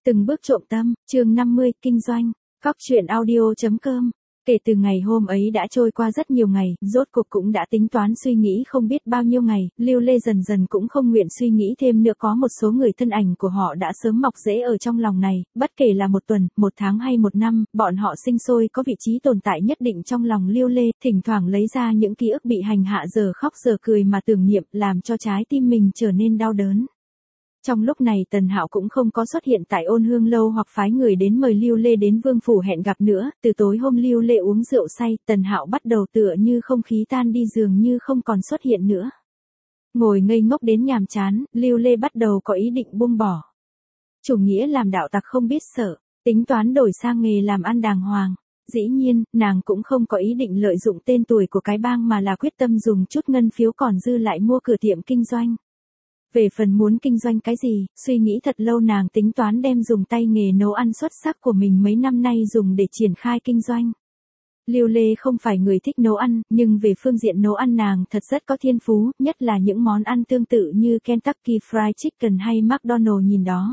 Từng bước trộm tâm, chương 50, kinh doanh. Cóc truyện audio.com. Kể từ ngày hôm ấy đã trôi qua rất nhiều ngày, rốt cuộc cũng đã tính toán suy nghĩ không biết bao nhiêu ngày, Lưu Lê dần dần cũng không nguyện suy nghĩ thêm nữa. Có một số người thân ảnh của họ đã sớm mọc rễ ở trong lòng này, bất kể là một tuần, một tháng hay một năm, bọn họ sinh sôi có vị trí tồn tại nhất định trong lòng Lưu Lê, thỉnh thoảng lấy ra những ký ức bị hành hạ giờ khóc giờ cười mà tưởng niệm, làm cho trái tim mình trở nên đau đớn. Trong lúc này Tần Hạo cũng không có xuất hiện tại Ôn Hương lâu hoặc phái người đến mời Lưu Lê đến Vương phủ hẹn gặp nữa, từ tối hôm Lưu Lê uống rượu say, Tần Hạo bắt đầu tựa như không khí tan đi dường như không còn xuất hiện nữa. Ngồi ngây ngốc đến nhàm chán, Lưu Lê bắt đầu có ý định buông bỏ. Chủ nghĩa làm đạo tặc không biết sợ, tính toán đổi sang nghề làm ăn đàng hoàng. Dĩ nhiên, nàng cũng không có ý định lợi dụng tên tuổi của cái bang mà là quyết tâm dùng chút ngân phiếu còn dư lại mua cửa tiệm kinh doanh. Về phần muốn kinh doanh cái gì, suy nghĩ thật lâu nàng tính toán đem dùng tay nghề nấu ăn xuất sắc của mình mấy năm nay dùng để triển khai kinh doanh. Lưu Lê không phải người thích nấu ăn, nhưng về phương diện nấu ăn nàng thật rất có thiên phú, nhất là những món ăn tương tự như Kentucky Fried Chicken hay McDonald's nhìn đó.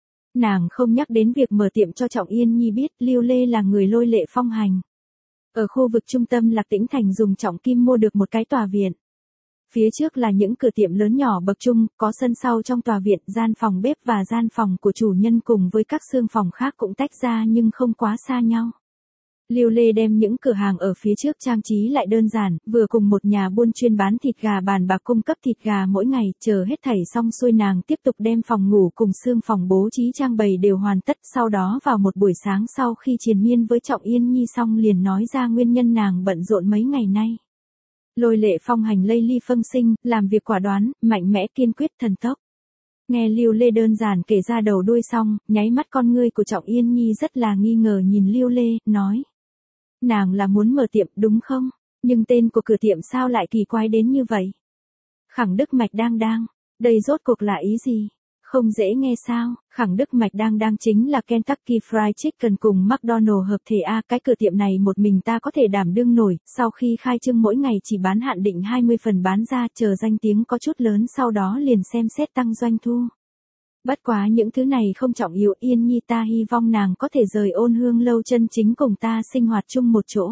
Nàng không nhắc đến việc mở tiệm cho Trọng Yên Nhi biết Lưu Lê là người lôi lệ phong hành. Ở khu vực trung tâm Lạc Tĩnh Thành dùng trọng kim mua được một cái tòa viện. Phía trước là những cửa tiệm lớn nhỏ bậc trung, có sân sau trong tòa viện, gian phòng bếp và gian phòng của chủ nhân cùng với các xương phòng khác cũng tách ra nhưng không quá xa nhau. Lưu Lê đem những cửa hàng ở phía trước trang trí lại đơn giản, vừa cùng một nhà buôn chuyên bán thịt gà bàn bạc cung cấp thịt gà mỗi ngày, chờ hết thảy xong xuôi nàng tiếp tục đem phòng ngủ cùng xương phòng bố trí trang bày đều hoàn tất, sau đó vào một buổi sáng sau khi triền miên với Trọng Yên Nhi xong liền nói ra nguyên nhân nàng bận rộn mấy ngày nay. Lôi lệ phong hành lây ly phân sinh, làm việc quả đoán, mạnh mẽ kiên quyết thần tốc. Nghe Lưu Lê đơn giản kể ra đầu đuôi xong, nháy mắt con ngươi của Trọng Yên Nhi rất là nghi ngờ nhìn Lưu Lê, nói. Nàng là muốn mở tiệm đúng không? Nhưng tên của cửa tiệm sao lại kỳ quái đến như vậy? Khẳng Đức Mạch Đang Đang, đây rốt cuộc là ý gì? Không dễ nghe sao? Khẳng Đức Mạch Đang Đang chính là Kentucky Fried Chicken cùng McDonald's hợp thể A. Cái cửa tiệm này một mình ta có thể đảm đương nổi, sau khi khai trương mỗi ngày chỉ bán hạn định 20 phần bán ra, chờ danh tiếng có chút lớn sau đó liền xem xét tăng doanh thu. Bất quá những thứ này không trọng yếu, Yên Nhi ta hy vọng nàng có thể rời Ôn Hương lâu chân chính cùng ta sinh hoạt chung một chỗ.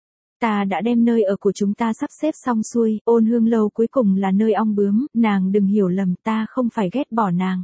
Ta đã đem nơi ở của chúng ta sắp xếp xong xuôi, Ôn Hương lâu cuối cùng là nơi ong bướm, nàng đừng hiểu lầm, ta không phải ghét bỏ nàng.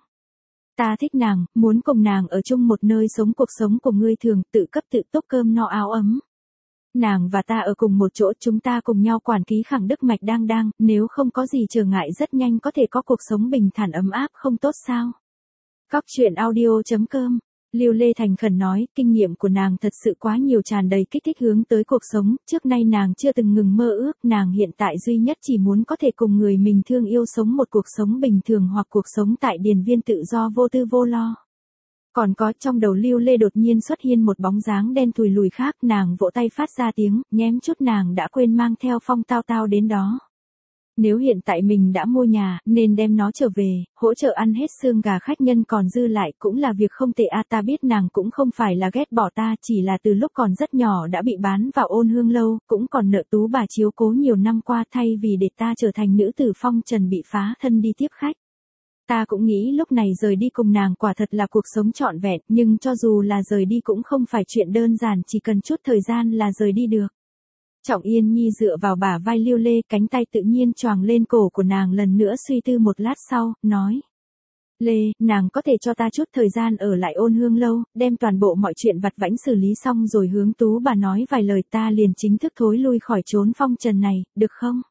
Ta thích nàng, muốn cùng nàng ở chung một nơi sống cuộc sống của ngươi thường, tự cấp tự túc cơm no áo ấm. Nàng và ta ở cùng một chỗ, chúng ta cùng nhau quản ký Khẳng Đức Mạch Đang Đang, nếu không có gì trở ngại rất nhanh có thể có cuộc sống bình thản ấm áp không tốt sao? Cóc truyện audio.com. Lưu Lê thành khẩn nói, kinh nghiệm của nàng thật sự quá nhiều, tràn đầy kích thích hướng tới cuộc sống, trước nay nàng chưa từng ngừng mơ ước, nàng hiện tại duy nhất chỉ muốn có thể cùng người mình thương yêu sống một cuộc sống bình thường hoặc cuộc sống tại điền viên tự do vô tư vô lo. Còn có, trong đầu Lưu Lê đột nhiên xuất hiện một bóng dáng đen thùi lùi khác, nàng vỗ tay phát ra tiếng, nhém chút nàng đã quên mang theo Phong Tao Tao đến đó. Nếu hiện tại mình đã mua nhà, nên đem nó trở về, hỗ trợ ăn hết xương gà khách nhân còn dư lại cũng là việc không tệ a. Ta biết nàng cũng không phải là ghét bỏ ta, chỉ là từ lúc còn rất nhỏ đã bị bán vào Ôn Hương lâu, cũng còn nợ Tú bà chiếu cố nhiều năm qua, thay vì để ta trở thành nữ tử phong trần bị phá thân đi tiếp khách. Ta cũng nghĩ lúc này rời đi cùng nàng quả thật là cuộc sống trọn vẹn, nhưng cho dù là rời đi cũng không phải chuyện đơn giản, chỉ cần chút thời gian là rời đi được. Trọng Yên Nhi dựa vào bả vai Lưu Lê, cánh tay tự nhiên choàng lên cổ của nàng lần nữa suy tư một lát sau, nói. Lê, nàng có thể cho ta chút thời gian ở lại Ôn Hương lâu, đem toàn bộ mọi chuyện vặt vãnh xử lý xong rồi hướng Tú bà nói vài lời, ta liền chính thức thối lui khỏi chốn phong trần này, được không?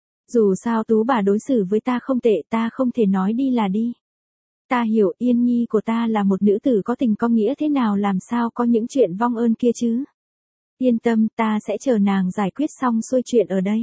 Dù sao Tú bà đối xử với ta không tệ, ta không thể nói đi là đi. Ta hiểu, Yên Nhi của ta là một nữ tử có tình có nghĩa, thế nào làm sao có những chuyện vong ơn kia chứ? Yên tâm, ta sẽ chờ nàng giải quyết xong xuôi chuyện ở đây.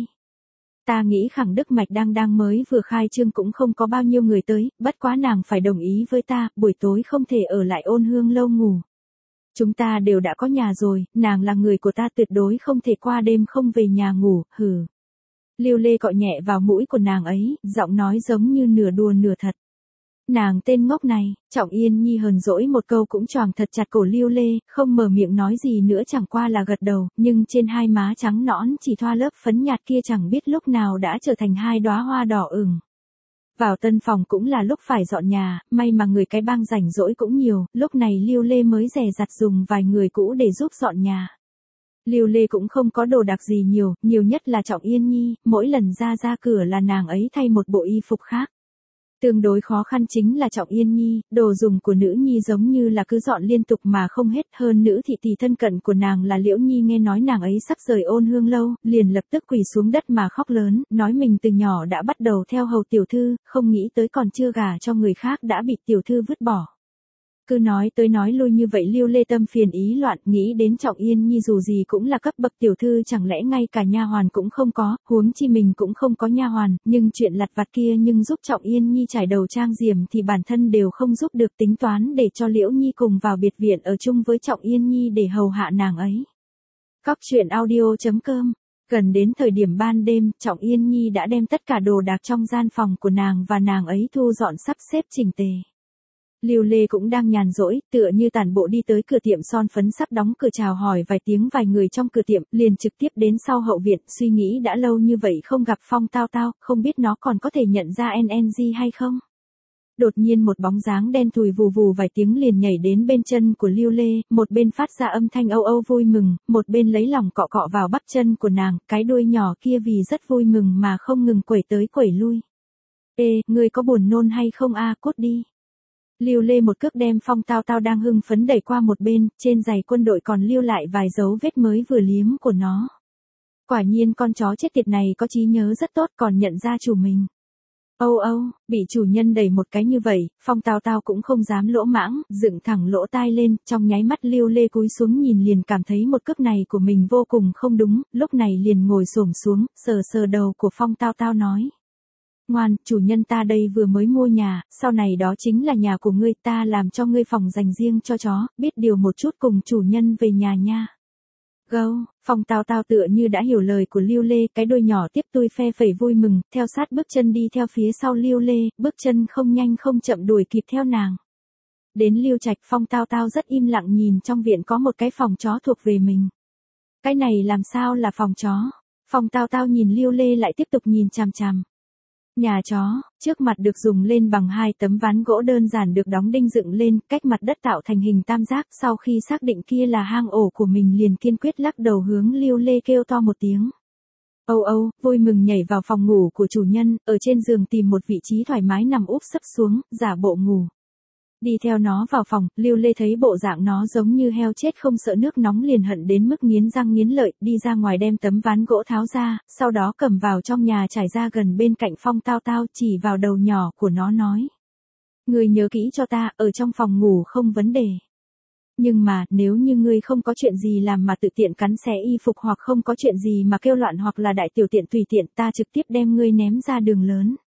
Ta nghĩ Khẳng Đức Mạch Đang Đang mới vừa khai trương cũng không có bao nhiêu người tới, bất quá nàng phải đồng ý với ta, buổi tối không thể ở lại Ôn Hương lâu ngủ. Chúng ta đều đã có nhà rồi, nàng là người của ta, tuyệt đối không thể qua đêm không về nhà ngủ, hừ. Lưu Lê cọ nhẹ vào mũi của nàng ấy, giọng nói giống như nửa đùa nửa thật. Nàng tên ngốc này, Trọng Yên Nhi hờn dỗi một câu cũng choàng thật chặt cổ Lưu Lê, không mở miệng nói gì nữa, chẳng qua là gật đầu, nhưng trên hai má trắng nõn chỉ thoa lớp phấn nhạt kia chẳng biết lúc nào đã trở thành hai đóa hoa đỏ ửng. Vào tân phòng cũng là lúc phải dọn nhà, may mà người cái bang rảnh rỗi cũng nhiều, lúc này Lưu Lê mới dè dặt dùng vài người cũ để giúp dọn nhà. Lưu Lê cũng không có đồ đạc gì nhiều, nhiều nhất là Trọng Yên Nhi, mỗi lần ra cửa là nàng ấy thay một bộ y phục khác. Tương đối khó khăn chính là Trọng Yên Nhi, đồ dùng của nữ nhi giống như là cứ dọn liên tục mà không hết, hơn nữ thị tỷ thân cận của nàng là Liễu Nhi nghe nói nàng ấy sắp rời Ôn Hương lâu, liền lập tức quỳ xuống đất mà khóc lớn, nói mình từ nhỏ đã bắt đầu theo hầu tiểu thư, không nghĩ tới còn chưa gả cho người khác đã bị tiểu thư vứt bỏ. Cứ nói tới nói lui như vậy Lưu Lê tâm phiền ý loạn, nghĩ đến Trọng Yên Nhi dù gì cũng là cấp bậc tiểu thư, chẳng lẽ ngay cả nha hoàn cũng không có, huống chi mình cũng không có nha hoàn, nhưng chuyện lặt vặt kia nhưng giúp Trọng Yên Nhi trải đầu trang diềm thì bản thân đều không giúp được, tính toán để cho Liễu Nhi cùng vào biệt viện ở chung với Trọng Yên Nhi để hầu hạ nàng ấy. Cóc truyện audio.com. Gần đến thời điểm ban đêm, Trọng Yên Nhi đã đem tất cả đồ đạc trong gian phòng của nàng và nàng ấy thu dọn sắp xếp chỉnh tề. Lưu Lê cũng đang nhàn rỗi, tựa như tản bộ đi tới cửa tiệm son phấn sắp đóng cửa chào hỏi vài tiếng vài người trong cửa tiệm, liền trực tiếp đến sau hậu viện, suy nghĩ đã lâu như vậy không gặp Phong Tao Tao, không biết nó còn có thể nhận ra NNG hay không. Đột nhiên một bóng dáng đen thùi vù vù vài tiếng liền nhảy đến bên chân của Lưu Lê, một bên phát ra âm thanh âu âu vui mừng, một bên lấy lòng cọ cọ vào bắp chân của nàng, cái đuôi nhỏ kia vì rất vui mừng mà không ngừng quẩy tới quẩy lui. Ê, ngươi có buồn nôn hay không a, cút đi. Lưu Lê một cước đem Phong Tao Tao đang hưng phấn đẩy qua một bên, trên giày quân đội còn lưu lại vài dấu vết mới vừa liếm của nó. Quả nhiên con chó chết tiệt này có trí nhớ rất tốt, còn nhận ra chủ mình. Âu âu, bị chủ nhân đẩy một cái như vậy, Phong Tao Tao cũng không dám lỗ mãng, dựng thẳng lỗ tai lên, trong nháy mắt Lưu Lê cúi xuống nhìn liền cảm thấy một cước này của mình vô cùng không đúng, lúc này liền ngồi xổm xuống, sờ sờ đầu của Phong Tao Tao nói. Ngoan, chủ nhân ta đây vừa mới mua nhà, sau này đó chính là nhà của ngươi, ta làm cho ngươi phòng dành riêng cho chó, biết điều một chút cùng chủ nhân về nhà nha. Gâu, Phong Tao Tao tựa như đã hiểu lời của Lưu Lê, cái đuôi nhỏ tiếp tui phe phẩy vui mừng, theo sát bước chân đi theo phía sau Lưu Lê, bước chân không nhanh không chậm đuổi kịp theo nàng. Đến Lưu Trạch, Phong Tao Tao rất im lặng nhìn trong viện có một cái phòng chó thuộc về mình. Cái này làm sao là phòng chó? Phong Tao Tao nhìn Lưu Lê lại tiếp tục nhìn chằm chằm. Nhà chó, trước mặt được dùng lên bằng hai tấm ván gỗ đơn giản được đóng đinh dựng lên, cách mặt đất tạo thành hình tam giác, sau khi xác định kia là hang ổ của mình liền kiên quyết lắc đầu hướng Lưu Lê kêu to một tiếng. Âu âu, vui mừng nhảy vào phòng ngủ của chủ nhân, ở trên giường tìm một vị trí thoải mái nằm úp sấp xuống, giả bộ ngủ. Đi theo nó vào phòng, Lưu Lê thấy bộ dạng nó giống như heo chết không sợ nước nóng liền hận đến mức nghiến răng nghiến lợi, đi ra ngoài đem tấm ván gỗ tháo ra, sau đó cầm vào trong nhà trải ra gần bên cạnh Phong Tao Tao, chỉ vào đầu nhỏ của nó nói. Ngươi nhớ kỹ cho ta, ở trong phòng ngủ không vấn đề. Nhưng mà, nếu như ngươi không có chuyện gì làm mà tự tiện cắn xé y phục hoặc không có chuyện gì mà kêu loạn hoặc là đại tiểu tiện tùy tiện, ta trực tiếp đem ngươi ném ra đường lớn.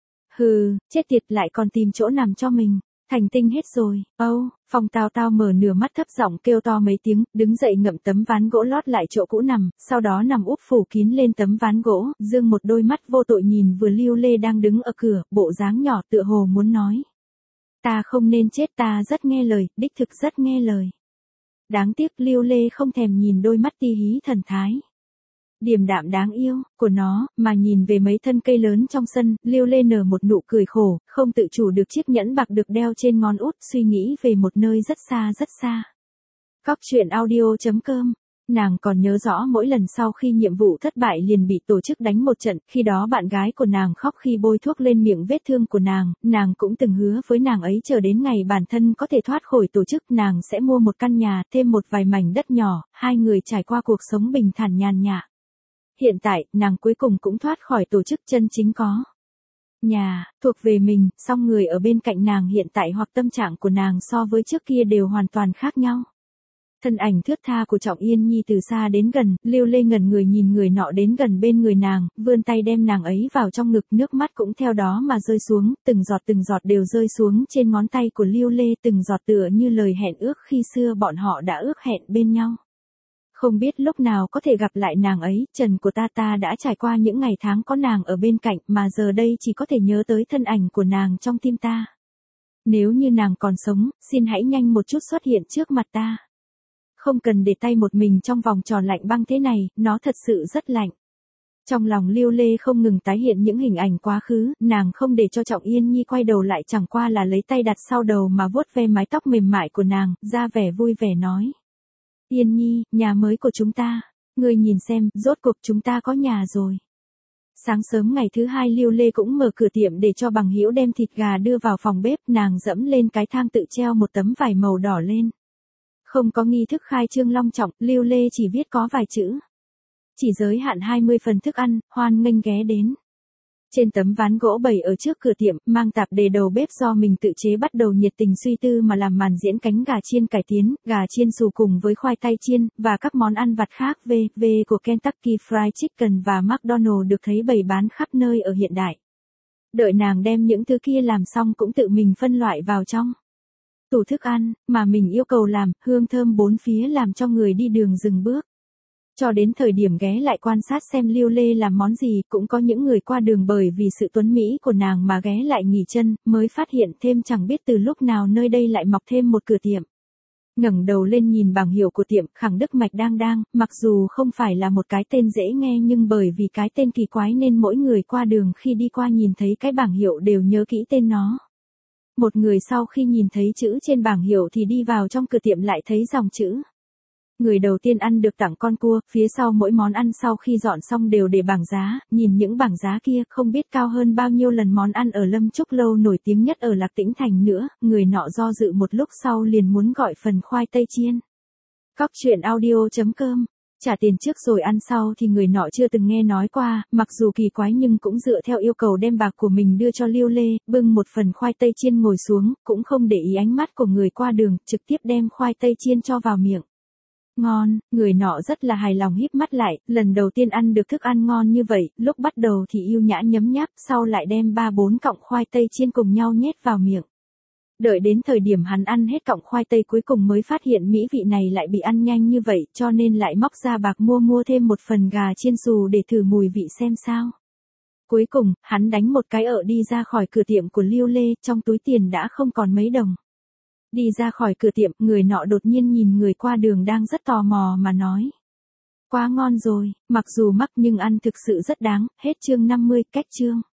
Hừ, chết tiệt, lại còn tìm chỗ nằm cho mình. Thành tinh hết rồi. Phong Tao Tao mở nửa mắt thấp giọng kêu to mấy tiếng, đứng dậy ngậm tấm ván gỗ lót lại chỗ cũ nằm, sau đó nằm úp phủ kín lên tấm ván gỗ, dương một đôi mắt vô tội nhìn vừa Lưu Lê đang đứng ở cửa, bộ dáng nhỏ tựa hồ muốn nói. Ta không nên chết, ta rất nghe lời, đích thực rất nghe lời. Đáng tiếc Lưu Lê không thèm nhìn đôi mắt ti hí thần thái. Điềm đạm đáng yêu của nó, mà nhìn về mấy thân cây lớn trong sân, Lưu Lê nở một nụ cười khổ, không tự chủ được chiếc nhẫn bạc được đeo trên ngón út, suy nghĩ về một nơi rất xa rất xa. Cóc truyện audio.com. Nàng còn nhớ rõ mỗi lần sau khi nhiệm vụ thất bại liền bị tổ chức đánh một trận, khi đó bạn gái của nàng khóc khi bôi thuốc lên miệng vết thương của nàng cũng từng hứa với nàng ấy chờ đến ngày bản thân có thể thoát khỏi tổ chức nàng sẽ mua một căn nhà, thêm một vài mảnh đất nhỏ, hai người trải qua cuộc sống bình thản nhàn nhã. Hiện tại, nàng cuối cùng cũng thoát khỏi tổ chức chân chính có nhà, thuộc về mình, song người ở bên cạnh nàng hiện tại hoặc tâm trạng của nàng so với trước kia đều hoàn toàn khác nhau. Thân ảnh thướt tha của Trọng Yên Nhi từ xa đến gần, Lưu Lê ngẩn người nhìn người nọ đến gần bên người nàng, vươn tay đem nàng ấy vào trong ngực, nước mắt cũng theo đó mà rơi xuống, từng giọt đều rơi xuống trên ngón tay của Lưu Lê, từng giọt tựa như lời hẹn ước khi xưa bọn họ đã ước hẹn bên nhau. Không biết lúc nào có thể gặp lại nàng ấy, trần của ta đã trải qua những ngày tháng có nàng ở bên cạnh mà giờ đây chỉ có thể nhớ tới thân ảnh của nàng trong tim ta. Nếu như nàng còn sống, xin hãy nhanh một chút xuất hiện trước mặt ta. Không cần để tay một mình trong vòng tròn lạnh băng thế này, nó thật sự rất lạnh. Trong lòng Lưu Lê không ngừng tái hiện những hình ảnh quá khứ, nàng không để cho Trọng Yên Nhi quay đầu lại, chẳng qua là lấy tay đặt sau đầu mà vuốt ve mái tóc mềm mại của nàng, ra vẻ vui vẻ nói. Yên Nhi, nhà mới của chúng ta, ngươi nhìn xem, rốt cuộc chúng ta có nhà rồi. Sáng sớm ngày thứ hai Lưu Lê cũng mở cửa tiệm để cho bằng hữu đem thịt gà đưa vào phòng bếp, nàng dẫm lên cái thang tự treo một tấm vải màu đỏ lên. Không có nghi thức khai trương long trọng, Lưu Lê chỉ viết có vài chữ. Chỉ giới hạn 20 phần thức ăn, hoan nghênh ghé đến. Trên tấm ván gỗ bày ở trước cửa tiệm, mang tạp đề đầu bếp do mình tự chế bắt đầu nhiệt tình suy tư mà làm màn diễn cánh gà chiên cải tiến, gà chiên xù cùng với khoai tây chiên, và các món ăn vặt khác v của Kentucky Fried Chicken và McDonald's được thấy bày bán khắp nơi ở hiện đại. Đợi nàng đem những thứ kia làm xong cũng tự mình phân loại vào trong tủ thức ăn, mà mình yêu cầu làm, hương thơm bốn phía làm cho người đi đường dừng bước. Cho đến thời điểm ghé lại quan sát xem Lưu Lê làm món gì, cũng có những người qua đường bởi vì sự tuấn mỹ của nàng mà ghé lại nghỉ chân, mới phát hiện thêm chẳng biết từ lúc nào nơi đây lại mọc thêm một cửa tiệm. Ngẩng đầu lên nhìn bảng hiệu của tiệm, Khẳng Đức Mạch Đang, mặc dù không phải là một cái tên dễ nghe nhưng bởi vì cái tên kỳ quái nên mỗi người qua đường khi đi qua nhìn thấy cái bảng hiệu đều nhớ kỹ tên nó. Một người sau khi nhìn thấy chữ trên bảng hiệu thì đi vào trong cửa tiệm lại thấy dòng chữ. Người đầu tiên ăn được tặng con cua, phía sau mỗi món ăn sau khi dọn xong đều để bảng giá, nhìn những bảng giá kia không biết cao hơn bao nhiêu lần món ăn ở Lâm Trúc Lâu nổi tiếng nhất ở Lạc Tĩnh Thành nữa, người nọ do dự một lúc sau liền muốn gọi phần khoai tây chiên. Cóc truyện audio.com. Trả tiền trước rồi ăn sau thì người nọ chưa từng nghe nói qua, mặc dù kỳ quái nhưng cũng dựa theo yêu cầu đem bạc của mình đưa cho Lưu Lê, bưng một phần khoai tây chiên ngồi xuống, cũng không để ý ánh mắt của người qua đường, trực tiếp đem khoai tây chiên cho vào miệng. Ngon, người nọ rất là hài lòng híp mắt lại, lần đầu tiên ăn được thức ăn ngon như vậy, lúc bắt đầu thì yêu nhã nhấm nháp, sau lại đem 3-4 cọng khoai tây chiên cùng nhau nhét vào miệng. Đợi đến thời điểm hắn ăn hết cọng khoai tây cuối cùng mới phát hiện mỹ vị này lại bị ăn nhanh như vậy, cho nên lại móc ra bạc mua thêm một phần gà chiên xù để thử mùi vị xem sao. Cuối cùng, hắn đánh một cái đi ra khỏi cửa tiệm của Lưu Lê, trong túi tiền đã không còn mấy đồng. Đi ra khỏi cửa tiệm, người nọ đột nhiên nhìn người qua đường đang rất tò mò mà nói. Quá ngon rồi, mặc dù mắc nhưng ăn thực sự rất đáng, hết chương 50, cách chương.